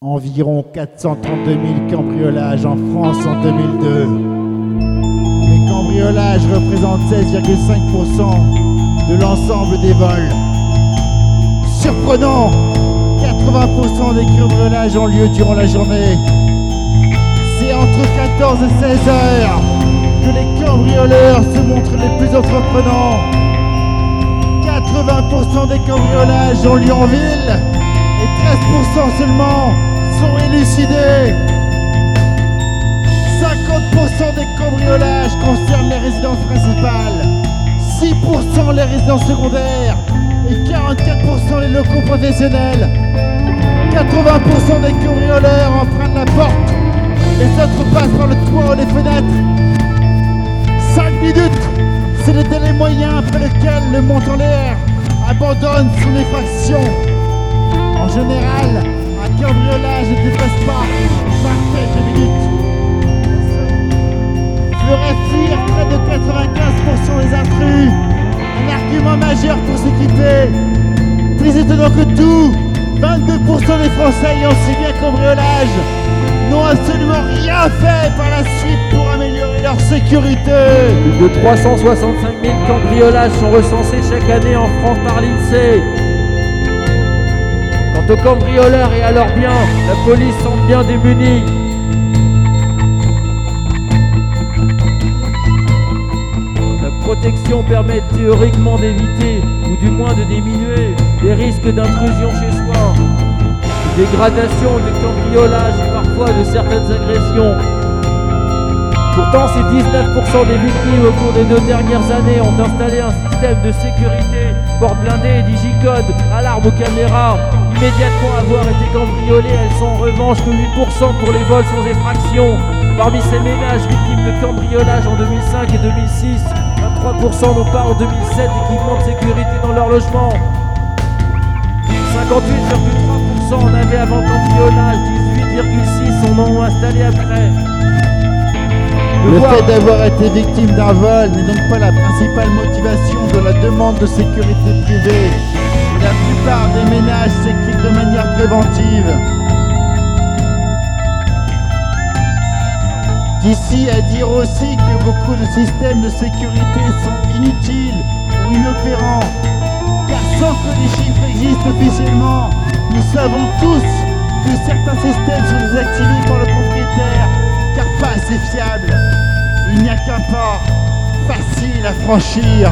Environ 432 000 cambriolages en France en 2002. Les cambriolages représentent 16,5% de l'ensemble des vols. Surprenant, 80% des cambriolages ont lieu durant la journée. C'est entre 14 et 16 heures que les cambrioleurs se montrent les plus entreprenants. 80% des cambriolages ont lieu en ville et 13% seulement sont élucidés. 50% des cambriolages concernent les résidences principales, 6% les résidences secondaires et 44% les locaux professionnels. 80% des cambrioleurs empruntent la porte, les autres passent par le toit ou les fenêtres. 5 minutes, c'est le délai moyen après lequel le monte en l'air abandonne son effraction. En général, un cambriolage ne dépasse pas 20 quelques minutes. Ferait fuir près de 95% des intrus. Un argument majeur pour s'équiper. Plus étonnant que tout, 22% des Français ayant subi un cambriolage n'ont absolument rien fait par la suite pour améliorer leur sécurité. Plus de 365 000 cambriolages sont recensés chaque année en France par l'INSEE. Quant aux cambrioleurs et à leurs biens, la police semble bien démunie. La protection permet théoriquement d'éviter, ou du moins de diminuer, les risques d'intrusion chez soi, de dégradation ou de cambriolage et parfois de certaines agressions. Pourtant, ces 19% des victimes au cours des 2 dernières années ont installé un système de sécurité, porte blindée, digicode, alarme aux caméras. Immédiatement avoir été cambriolées, elles sont en revanche que 8% pour les vols sans effraction. Parmi ces ménages victimes de cambriolage en 2005 et 2006, 23% n'ont pas en 2007 d'équipement de sécurité dans leur logement. 58,3% en avaient avant cambriolage, 18,6% en ont installé après. Le fait d'avoir été victime d'un vol n'est donc pas la principale motivation de la demande de sécurité privée. La plupart des ménages s'équipent de manière préventive. D'ici à dire aussi que beaucoup de systèmes de sécurité sont inutiles ou inopérants. Car sans que les chiffres existent officiellement, nous savons tous que certains systèmes sont désactivés par le propriétaire, car pas assez fiables. Il n'y a qu'un pas facile à franchir.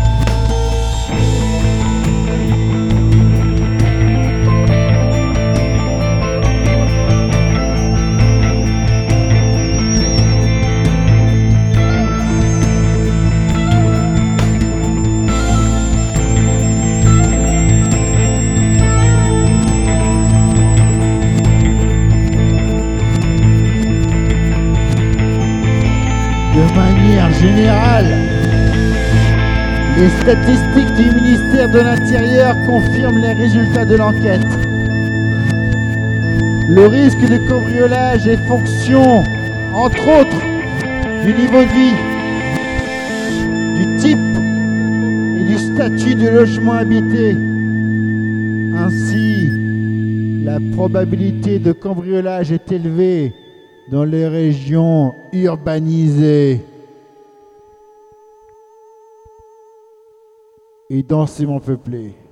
De manière générale, les statistiques du ministère de l'Intérieur confirment les résultats de l'enquête. Le risque de cambriolage est fonction, entre autres, du niveau de vie, du type et du statut de logement habité. Ainsi, la probabilité de cambriolage est élevée dans les régions urbanisées et densément peuplées.